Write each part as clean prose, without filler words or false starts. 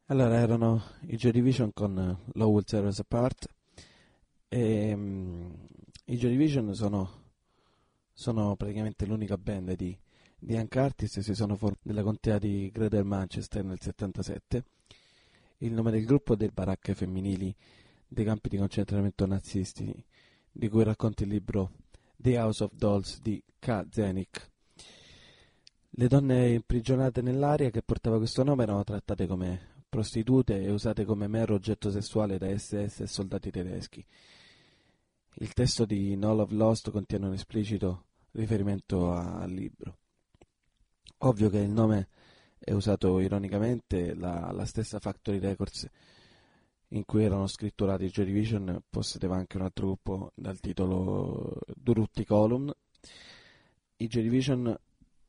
Allora, erano i Joy Division con Lowell Tear Us Apart e i Joy Division sono praticamente l'unica band di Ian Curtis e si sono formati nella contea di Greater Manchester nel 77. Il nome del gruppo è delle baracche femminili dei campi di concentramento nazisti di cui racconta il libro The House of Dolls di K. Zenik. Le donne imprigionate nell'area che portava questo nome erano trattate come prostitute e usate come mero oggetto sessuale da SS e soldati tedeschi. Il testo di No Love Lost contiene un esplicito riferimento al libro. Ovvio che il nome è usato ironicamente, la stessa Factory Records in cui erano scritturati i Joy Division possedeva anche un altro gruppo dal titolo Durutti Column. I Joy Division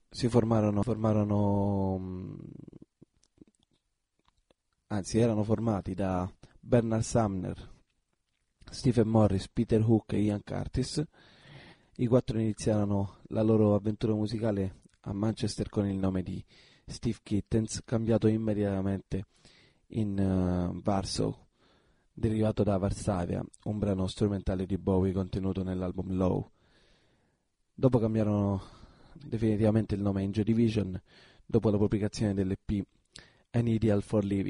erano formati da Bernard Sumner, Stephen Morris, Peter Hook e Ian Curtis. I quattro iniziarono la loro avventura musicale a Manchester con il nome di Steve Kittens, cambiato immediatamente in Warsaw, derivato da Varsavia, un brano strumentale di Bowie contenuto nell'album Low. Dopo cambiarono definitivamente il nome in Joy Division dopo la pubblicazione dell'EP An Ideal for Living.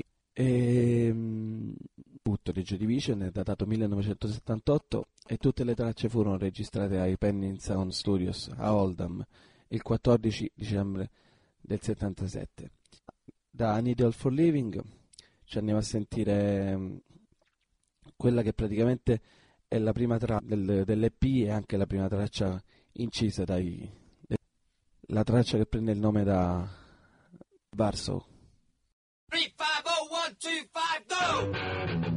Tutto di Joy Division è datato 1978 e tutte le tracce furono registrate ai Penny Sound Studios a Oldham il 14 dicembre del 77. Da An Ideal for Living ci andiamo a sentire quella che praticamente è la prima traccia dell'EP e anche la prima traccia incisa la traccia che prende il nome da Warsaw. 3, 5, 1, 2,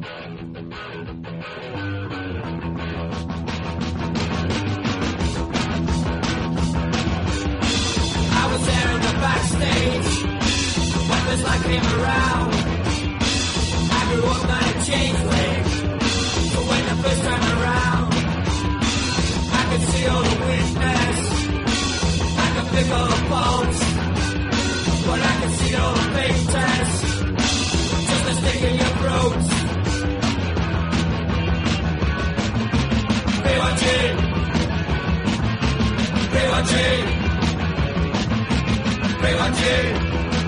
5, go! I was there in the backstage, weapons like came around. I grew up not a changeling, but when the first time around, I could see all the weakness, I could pick all the faults, but I could see all the fake tests, just a stick in your throat. B1G, B1G, B1G.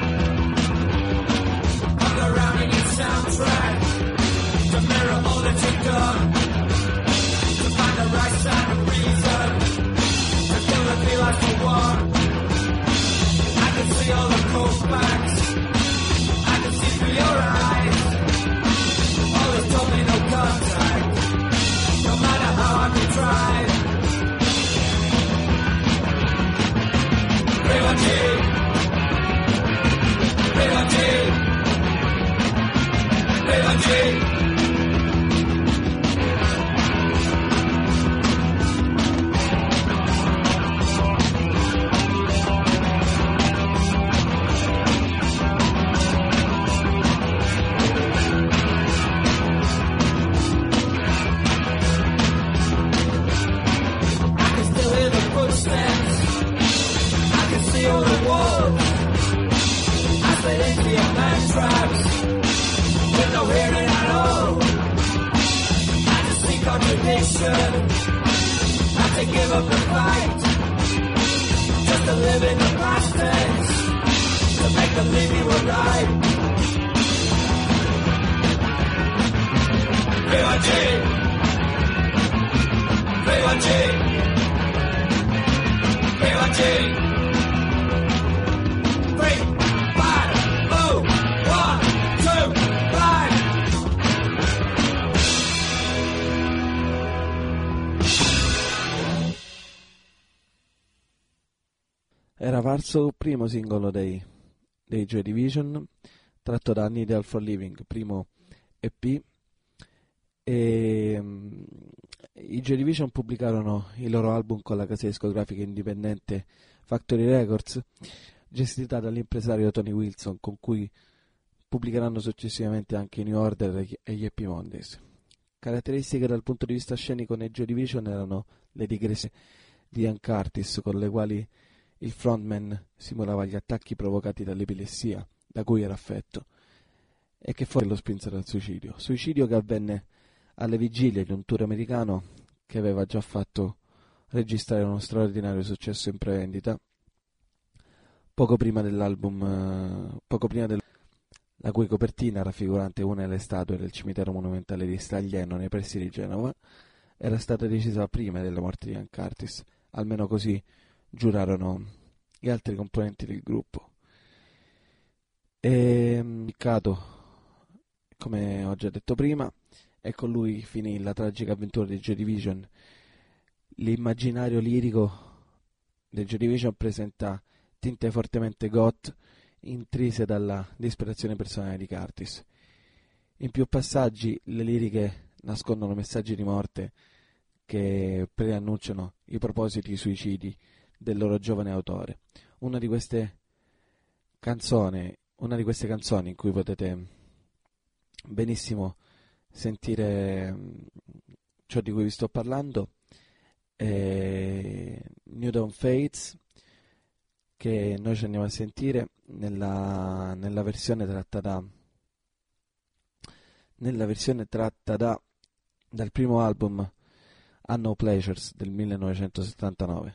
I'll go around in your soundtrack to mirror all that you've done, to find the right side of reason, to kill the feelings for one. I can see all the cold facts, I can see through your eyes. All this told me no contact, no matter how I can try. B1G, B1G, B1G. Not to give up the fight, just to live in the past tense, to make believe you were right. B1G, B1G, B1G. 3, 5, 4, 1, 2, 5. Era Warsaw, primo singolo dei Joy Division, tratto da An Ideal for Living, primo EP, e i Joy Division pubblicarono il loro album con la casa discografica indipendente Factory Records, gestita dall'impresario Tony Wilson, con cui pubblicheranno successivamente anche i New Order e gli Happy Mondays. Caratteristiche dal punto di vista scenico nei Joy Division erano le digressioni di Ian Curtis, con le quali il frontman simulava gli attacchi provocati dall'epilessia da cui era affetto, e che lo spinsero al suicidio. Suicidio che avvenne alle vigilie di un tour americano che aveva già fatto registrare uno straordinario successo in prevendita poco prima dell'album, la cui copertina, raffigurante una delle statue del cimitero monumentale di Staglieno nei pressi di Genova, era stata decisa prima della morte di Ian Curtis, almeno così giurarono gli altri componenti del gruppo. Peccato, come ho già detto prima, e con lui finì la tragica avventura di Joy Division. L'immaginario lirico del Joy Division presenta tinte fortemente goth, intrise dalla disperazione personale di Curtis. In più passaggi le liriche nascondono messaggi di morte che preannunciano i propositi suicidi del loro giovane autore. Una di queste canzoni in cui potete benissimo sentire ciò di cui vi sto parlando è New Dawn Fates, che noi ci andiamo a sentire nella versione tratta dal primo album Unknown Pleasures del 1979.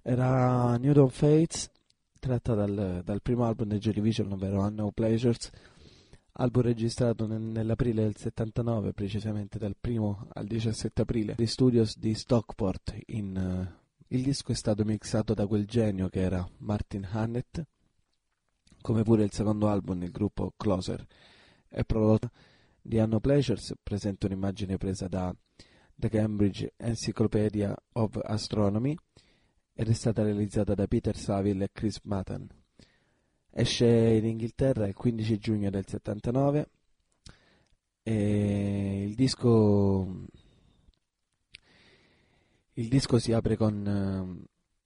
era New Dawn Fates, tratta dal primo album dei Joy Division, ovvero Unknown Pleasures, album registrato nell'aprile del 79, precisamente dal 1 al 17 aprile, agli studios di Stockport. Il disco è stato mixato da quel genio che era Martin Hannett, come pure il secondo album, il gruppo Closer. È prodotto di Unknown Pleasures, presenta un'immagine presa da The Cambridge Encyclopedia of Astronomy ed è stata realizzata da Peter Saville e Chris Matan. Esce in Inghilterra il 15 giugno del 79 e il disco si apre con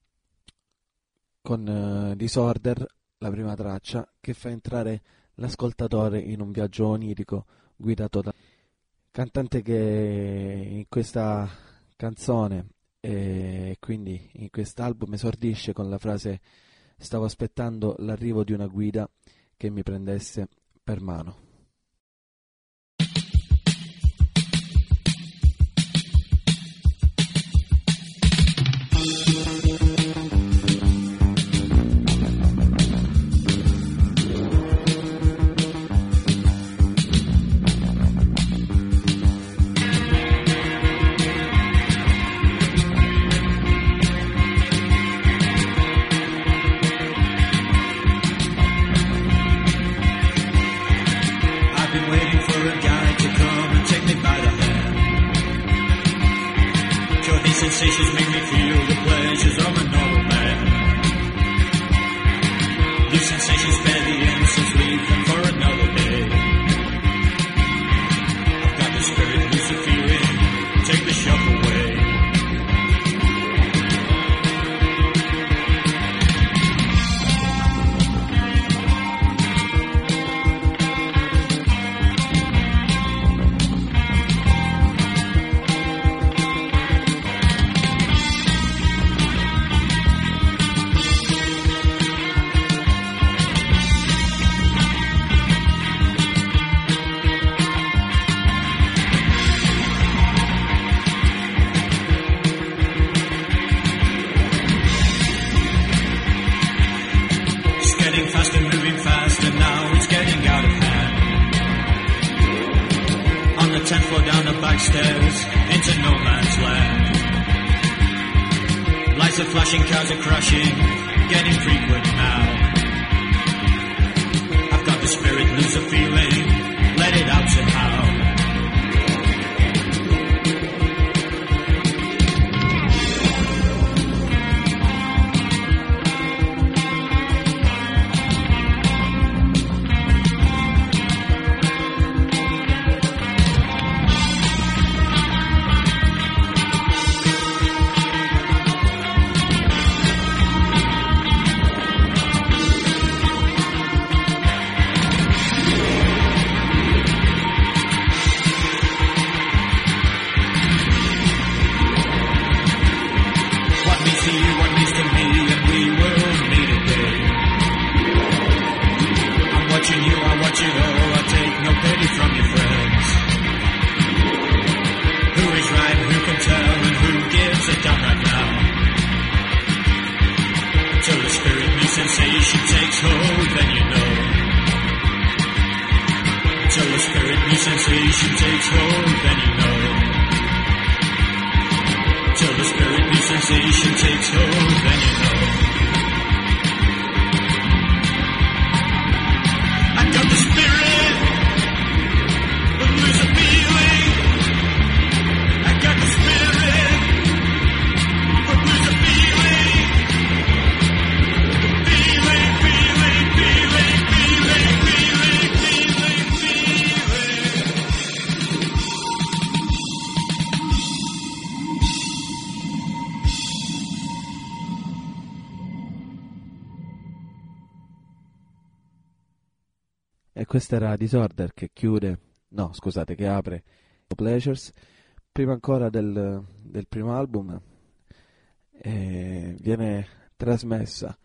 Disorder, la prima traccia, che fa entrare l'ascoltatore in un viaggio onirico guidato da cantante che in questa canzone e quindi in quest'album esordisce con la frase: stavo aspettando l'arrivo di una guida che mi prendesse per mano. Sensations make me feel the pleasures of a normal man. These sensations spare the innocence, leave them for another day. I've got the spirit, lose the feeling, take the shock away. Stairs into no man's land. Lights are flashing, cars are crashing, getting frequent now. I've got the spirit, lose the feeling, let it out somehow. E questa era Disorder che apre Pleasures, prima ancora del primo album, viene trasmessa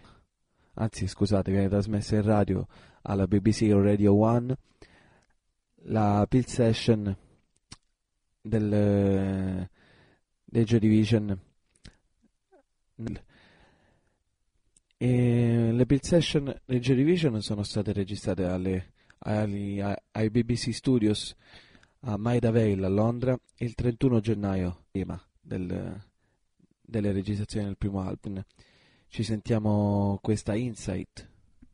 in radio alla BBC Radio 1 la Peel Session dei Joy Division E le Peel Session del Joy Division sono state registrate ai BBC Studios a Maida Vale a Londra il 31 gennaio, prima delle registrazioni del primo album. Ci sentiamo questa Insight.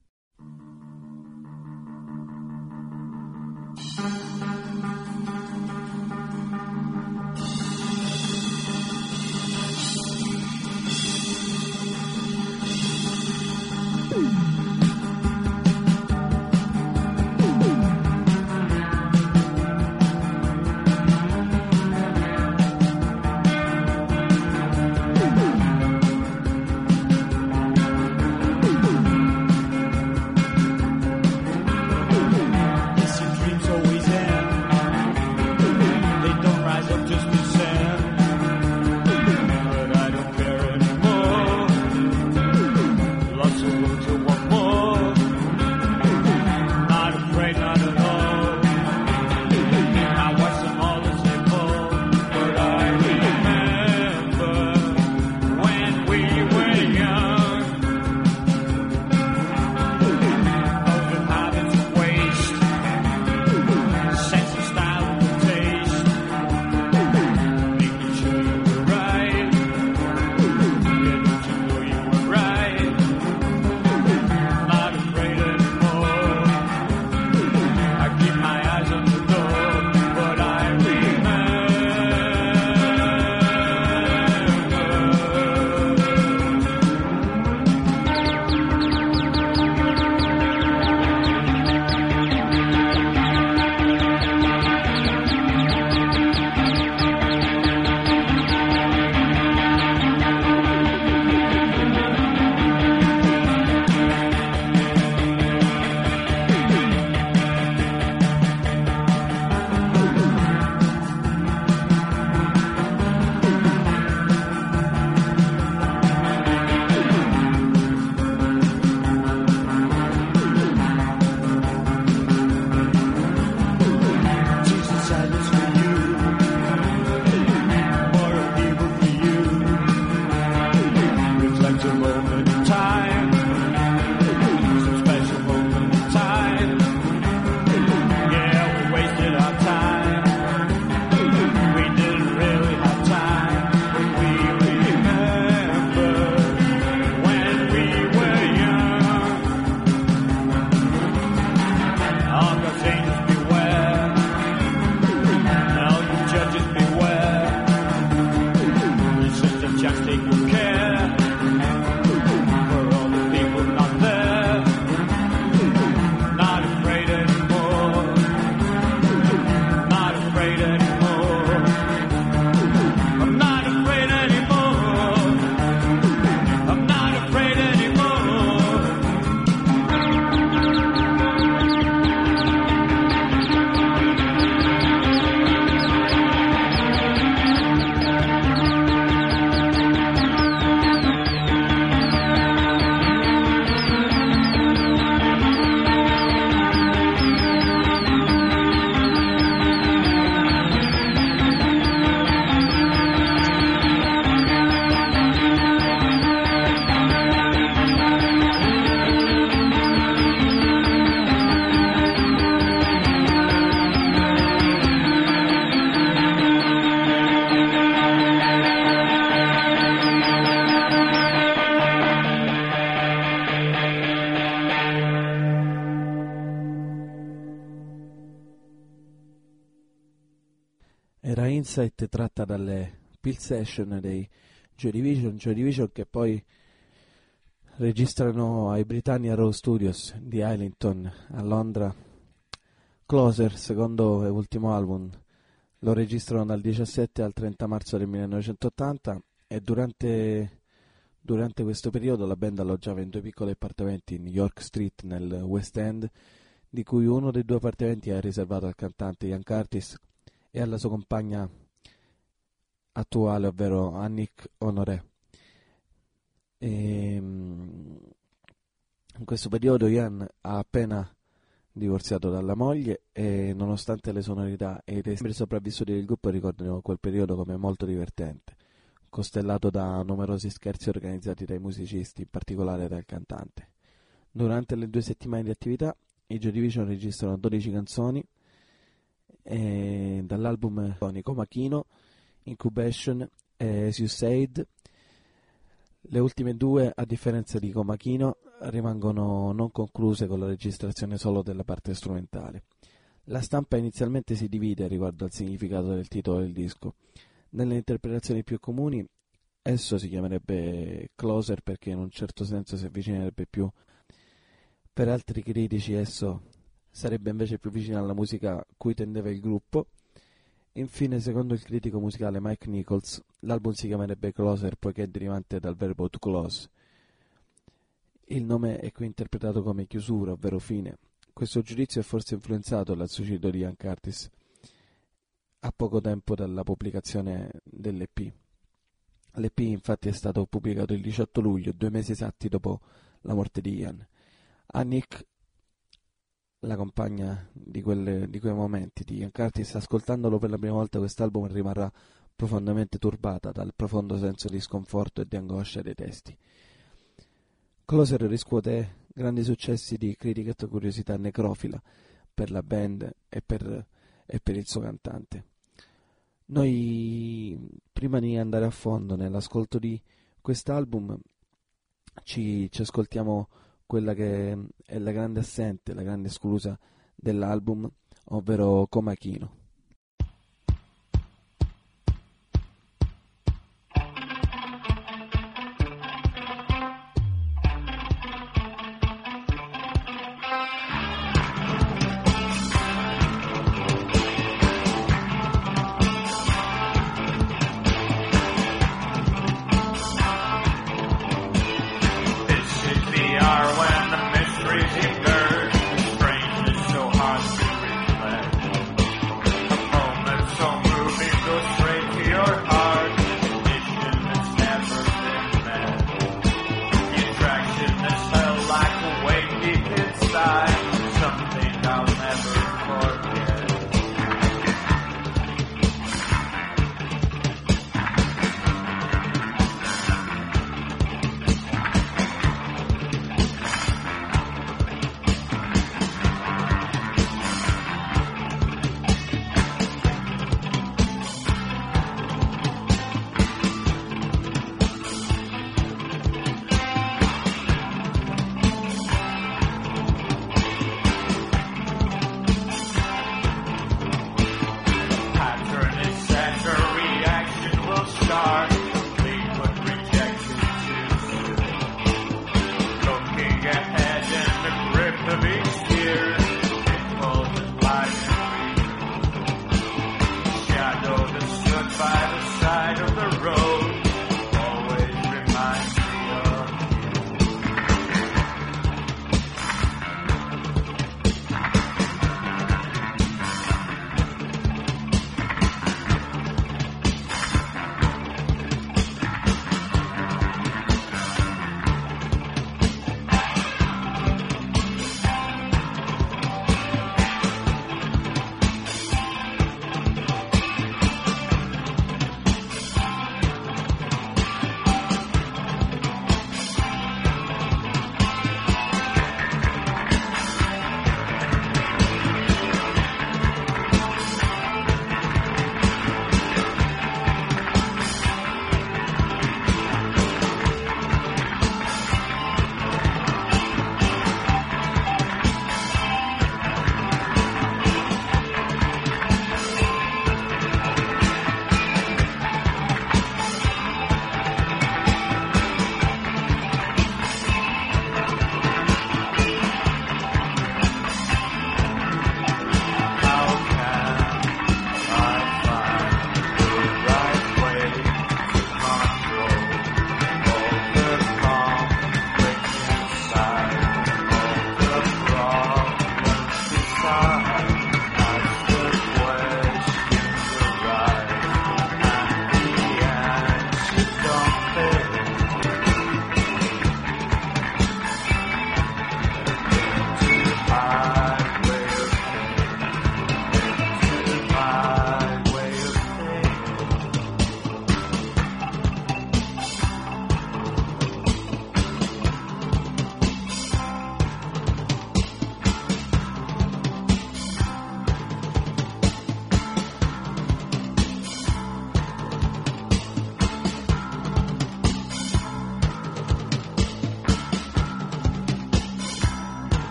Era Insight, tratta dalle Peel Session dei Joy Division che poi registrano ai Britannia Row Studios di Islington a Londra. Closer, secondo e ultimo album, lo registrano dal 17 al 30 marzo del 1980 e durante questo periodo la band alloggiava in 2 piccoli appartamenti in York Street nel West End, di cui uno dei 2 appartamenti è riservato al cantante Ian Curtis e alla sua compagna attuale, ovvero Annick Honoré. In questo periodo Ian ha appena divorziato dalla moglie e nonostante le sonorità e i membri sopravvissuti del gruppo ricordano quel periodo come molto divertente, costellato da numerosi scherzi organizzati dai musicisti, in particolare dal cantante. Durante le 2 settimane di attività, i Joy Division registrano 12 canzoni dall'album Comachino, Incubation e As You Said. Le ultime 2, a differenza di Comachino, rimangono non concluse con la registrazione solo della parte strumentale. La stampa inizialmente si divide riguardo al significato del titolo del disco. Nelle interpretazioni più comuni esso si chiamerebbe Closer perché in un certo senso si avvicinerebbe più. Per altri critici esso sarebbe invece più vicino alla musica cui tendeva il gruppo. Infine, secondo il critico musicale Mike Nichols, l'album si chiamerebbe Closer poiché è derivante dal verbo to close. Il nome è qui interpretato come chiusura, ovvero fine. Questo giudizio è forse influenzato dal suicidio di Ian Curtis a poco tempo dalla pubblicazione dell'EP. L'EP infatti è stato pubblicato il 18 luglio, 2 mesi esatti dopo la morte di Ian. A Nick, la compagna di quei momenti di Ian Curtis, ascoltandolo per la prima volta quest'album rimarrà profondamente turbata dal profondo senso di sconforto e di angoscia dei testi. Closer riscuote grandi successi di critica e curiosità necrofila per la band e per il suo cantante. Noi, prima di andare a fondo nell'ascolto di quest'album, ci ascoltiamo quella che è la grande assente, la grande esclusa dell'album, ovvero Comachino.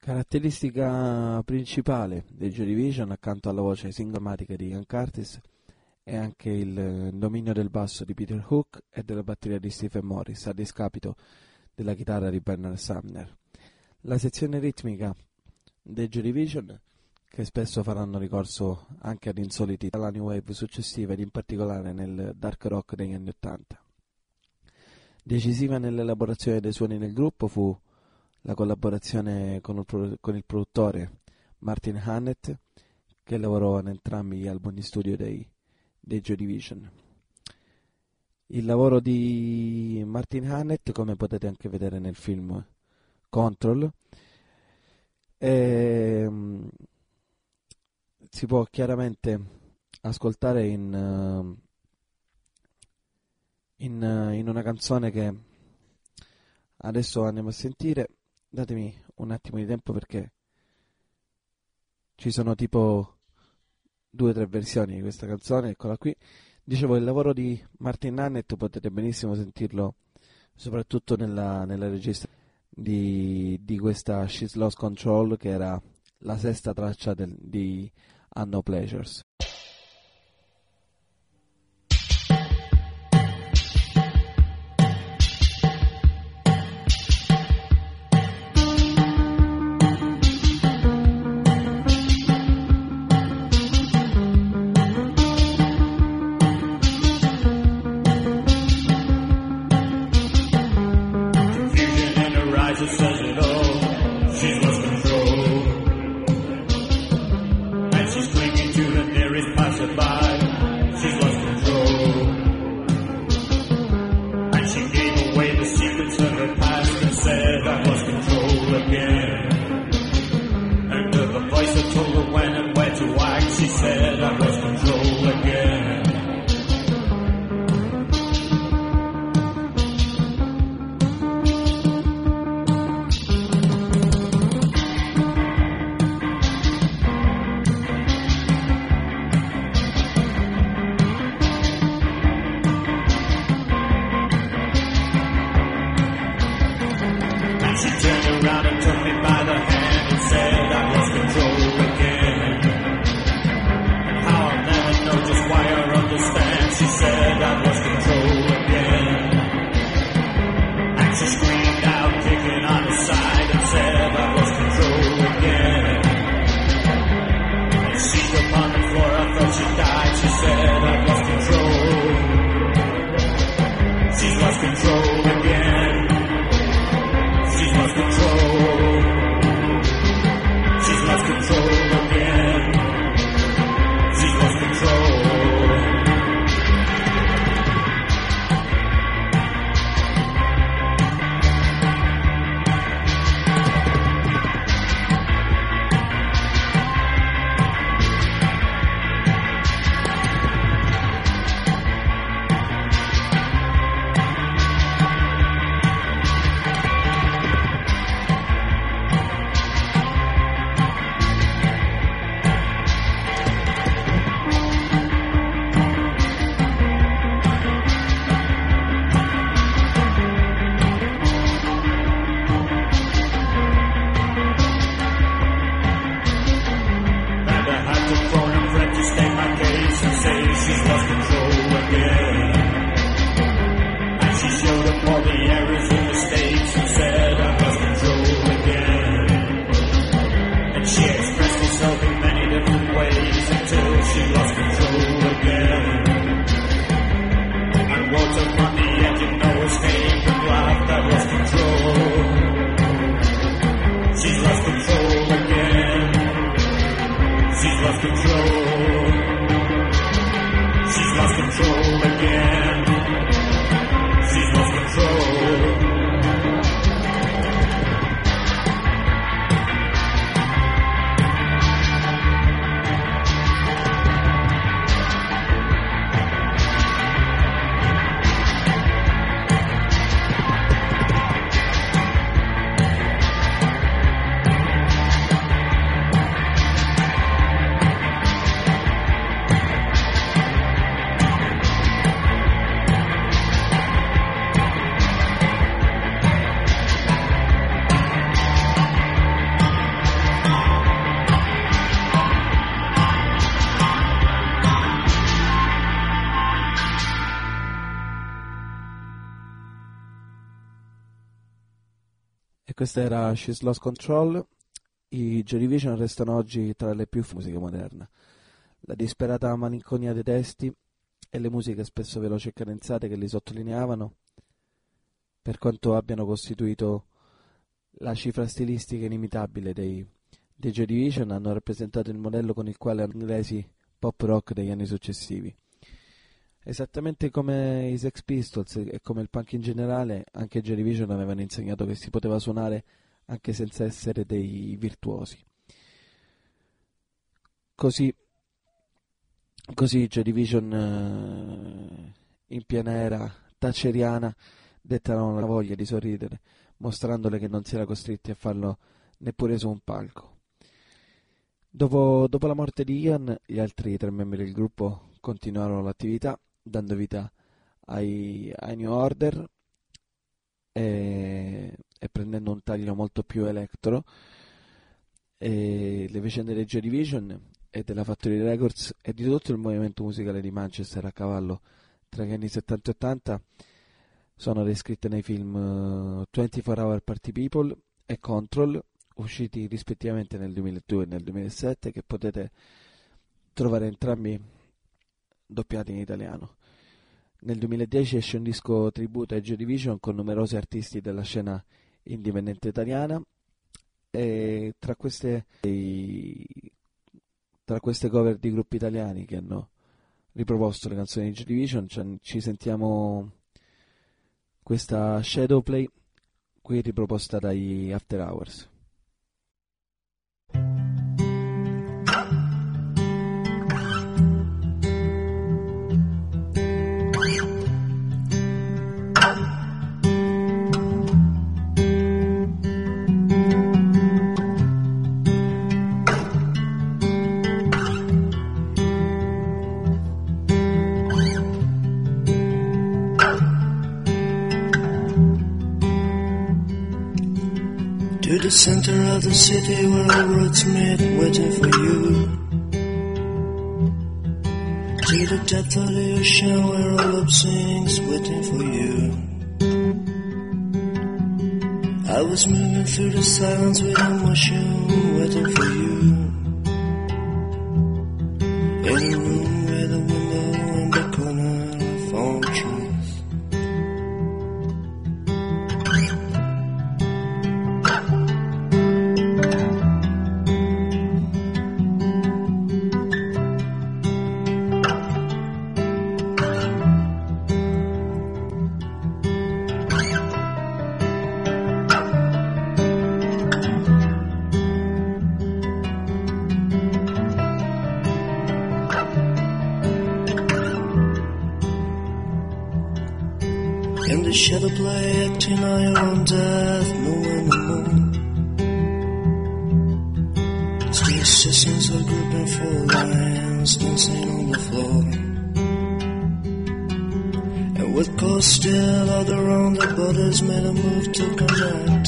Caratteristica principale del Joy Division, accanto alla voce singomatica di Ian Curtis, è anche il dominio del basso di Peter Hook e della batteria di Stephen Morris, a discapito della chitarra di Bernard Sumner. La sezione ritmica del Joy Division, che spesso faranno ricorso anche ad insoliti alla new wave successiva ed in particolare nel dark rock degli anni '80. Decisiva nell'elaborazione dei suoni del gruppo fu la collaborazione con il produttore Martin Hannett, che lavorò in entrambi gli album di studio dei Joy Division. Il lavoro di Martin Hannett, come potete anche vedere nel film Control, si può chiaramente ascoltare in una canzone che adesso andiamo a sentire. Datemi un attimo di tempo perché ci sono tipo 2 o 3 versioni di questa canzone. Eccola qui. Dicevo, il lavoro di Martin Hannett potete benissimo sentirlo soprattutto nella registrazione di questa She's Lost Control, che era la 6ª traccia di Unknown Pleasures. She's lost control again. She's lost control. E questa era She's Lost Control. I Joy Division restano oggi tra le più musiche moderne. La disperata malinconia dei testi e le musiche spesso veloci e cadenzate che li sottolineavano, per quanto abbiano costituito la cifra stilistica inimitabile dei Joy Division, hanno rappresentato il modello con il quale hanno resi pop rock degli anni successivi. Esattamente come i Sex Pistols e come il punk in generale, anche i Joy Division avevano insegnato che si poteva suonare anche senza essere dei virtuosi. Così i Joy Division in piena era thatcheriana dettarono la voglia di sorridere, mostrandole che non si era costretti a farlo neppure su un palco. Dopo la morte di Ian, gli altri 3 membri del gruppo continuarono l'attività, dando vita ai New Order e prendendo un taglio molto più electro. E le vicende dei Joy Division e della Factory Records e di tutto il movimento musicale di Manchester a cavallo tra gli anni 70 e 80 sono descritte nei film 24 Hour Party People e Control, usciti rispettivamente nel 2002 e nel 2007, che potete trovare entrambi doppiati in italiano. Nel 2010 esce un disco tributo ai Joy Division con numerosi artisti della scena indipendente italiana, e tra queste cover di gruppi italiani che hanno riproposto le canzoni di Joy Division ci sentiamo questa Shadowplay, qui riproposta dagli After Hours. To the center of the city where all roads meet, waiting for you. To the depth of the ocean where all hope sings, waiting for you. I was moving through the silence with emotion, waiting for you. In a room with a window in the corner, I found truth. In the shadow play, acting on your own death, knowing the moon. Still systems are gripping for lines, dancing on the floor. And with cold still all around, the bodies made a move to connect.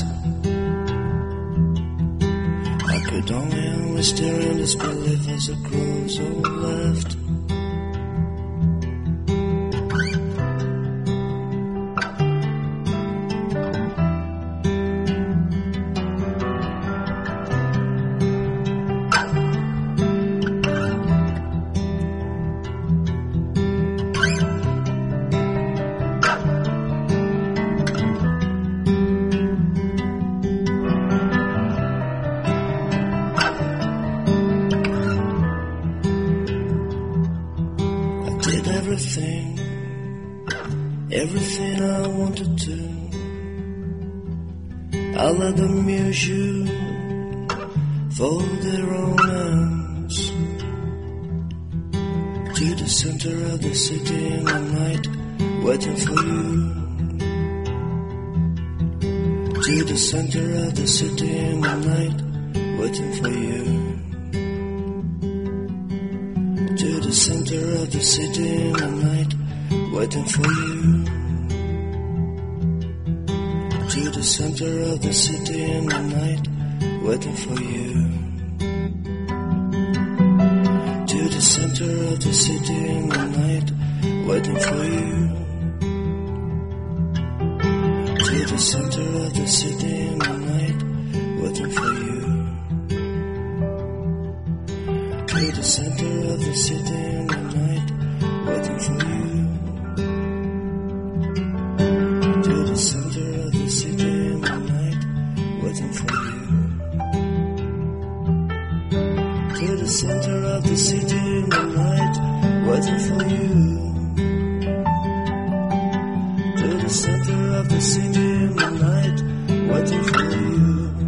I could only stare in disbelief as the crows all left. Everything I wanted to. I let them amuse you for their own ends. To the center of the city in the night, waiting for you. To the center of the city in the night, waiting for you. To the center of the city in the night, waiting for you. To the center of the city in the night, waiting for you. To the center of the city in the night, waiting for you. To the center of the city in the night, waiting for you. To the center of the city in the night, waiting for you. To the center of the city in the night, waiting for you. To the center of the city in the night, waiting for you. To the center of the city in the night, waiting for you.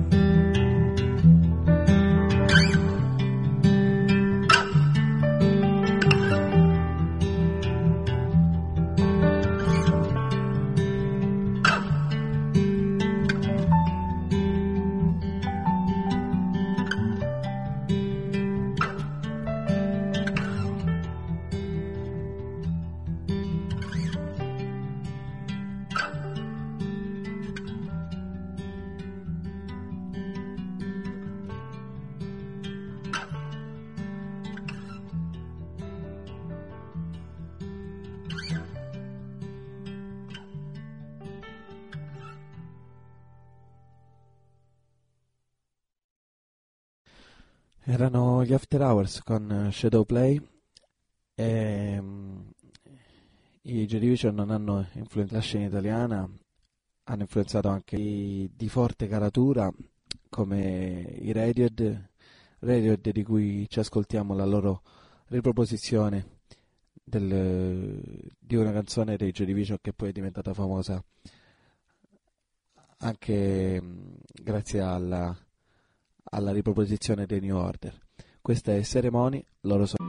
Erano gli After Hours con Shadow Play e i Joy Division non hanno influenzato la scena italiana, hanno influenzato anche di forte caratura come i Radiohead di cui ci ascoltiamo la loro riproposizione di una canzone dei Joy Division che poi è diventata famosa anche grazie alla riproposizione dei New Order. Questa è Ceremony, loro sono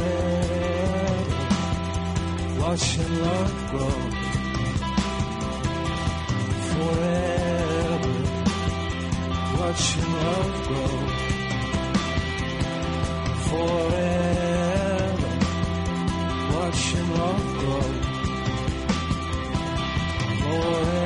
watching love grow. watching love grow forever, watching love grow forever.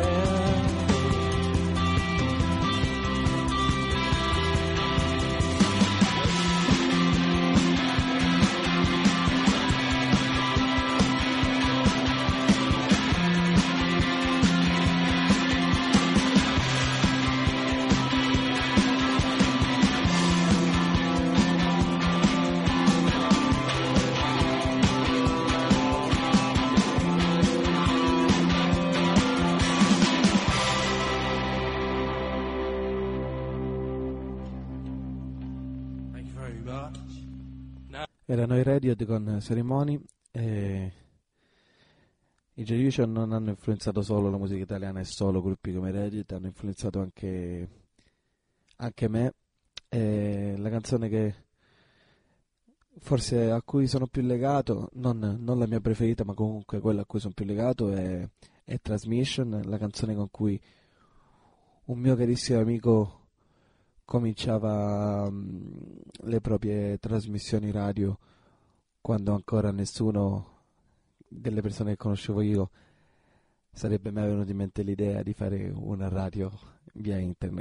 Erano i Radiohead con Ceremony. E i Joy Division non hanno influenzato solo la musica italiana e solo gruppi come Radiohead, hanno influenzato anche me. E la canzone che forse a cui sono più legato, non la mia preferita, ma comunque quella a cui sono più legato è Transmission, la canzone con cui un mio carissimo amico cominciava le proprie trasmissioni radio quando ancora nessuno delle persone che conoscevo io sarebbe mai venuto in mente l'idea di fare una radio via internet.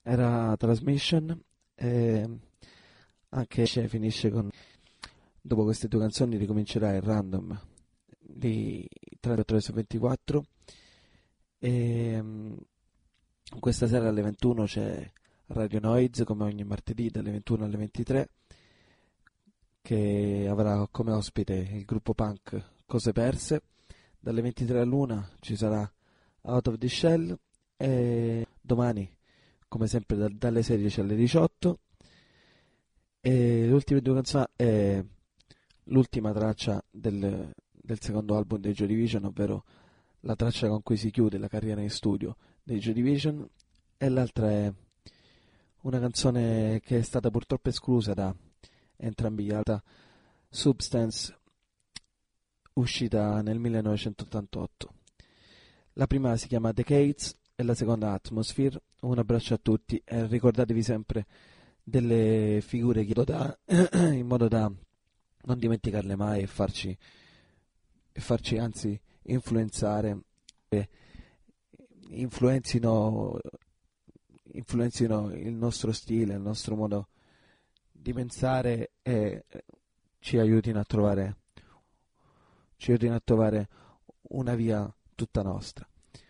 era Transmission, e anche finisce con, dopo queste due canzoni ricomincerà il random di 34 su 24 e questa sera alle 21 c'è Radio Noise come ogni martedì dalle 21 alle 23 che avrà come ospite il gruppo punk Cose Perse. Dalle 23 all'una ci sarà Out of the Shell e domani come sempre dalle 16 alle 18 e le ultime due canzoni è l'ultima traccia del secondo album dei Joy Division, ovvero la traccia con cui si chiude la carriera in studio dei Joy Division, e l'altra è una canzone che è stata purtroppo esclusa da entrambi gli altri, Substance, uscita nel 1988. La prima si chiama Decades e la seconda Atmosphere. Un abbraccio a tutti e ricordatevi sempre delle figure in modo da non dimenticarle mai e farci anzi influenzare, influenzino il nostro stile, il nostro modo di pensare e ci aiutino a trovare una via tutta nostra.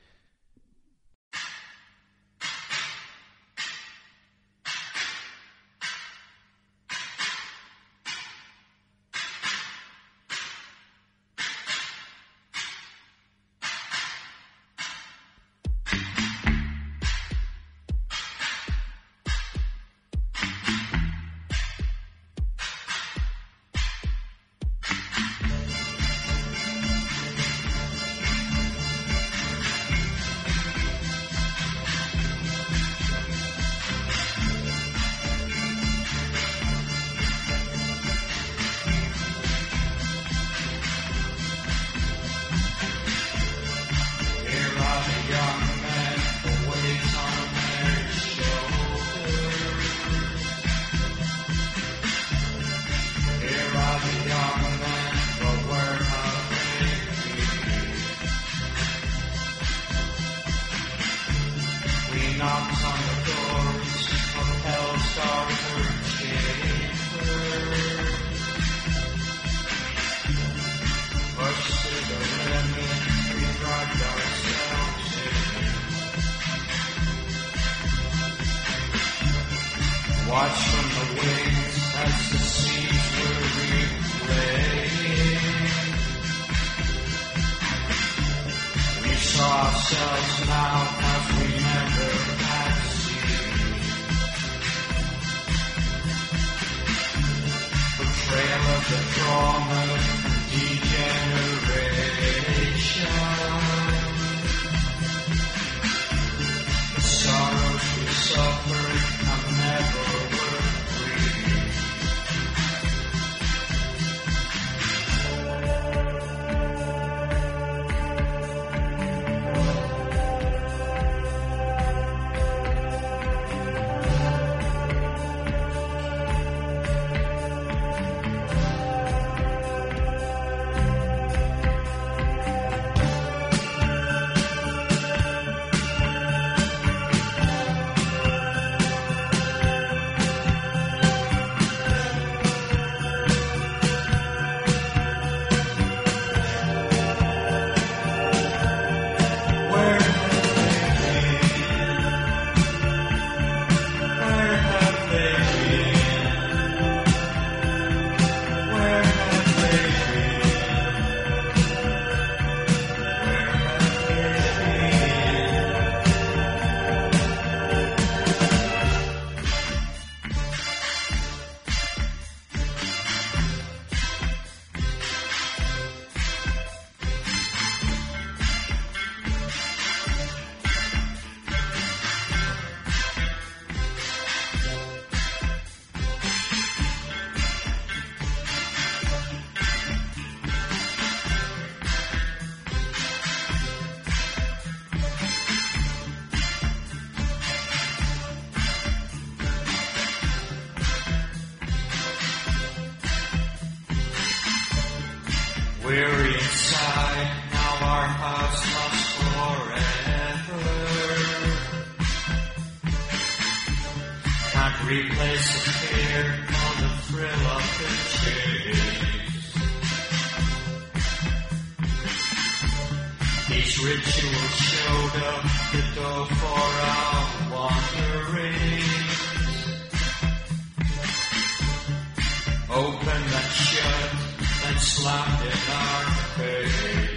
Watch from the wings as the seas were replaying. We saw ourselves now as we never had seen. Betrayal of the trauma, degeneration. The sorrows we suffered have never weary inside, now our hearts lost forever. Replace the fear for the thrill of the chase. Each ritual showed up the door for our wanderings. Open and shut, then slammed in our face.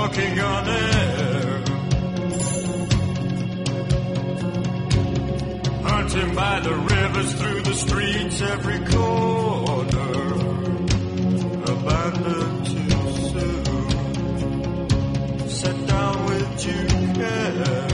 walking on air, hunting by the rivers, through the streets, every corner, abandoned too soon, set down with due care.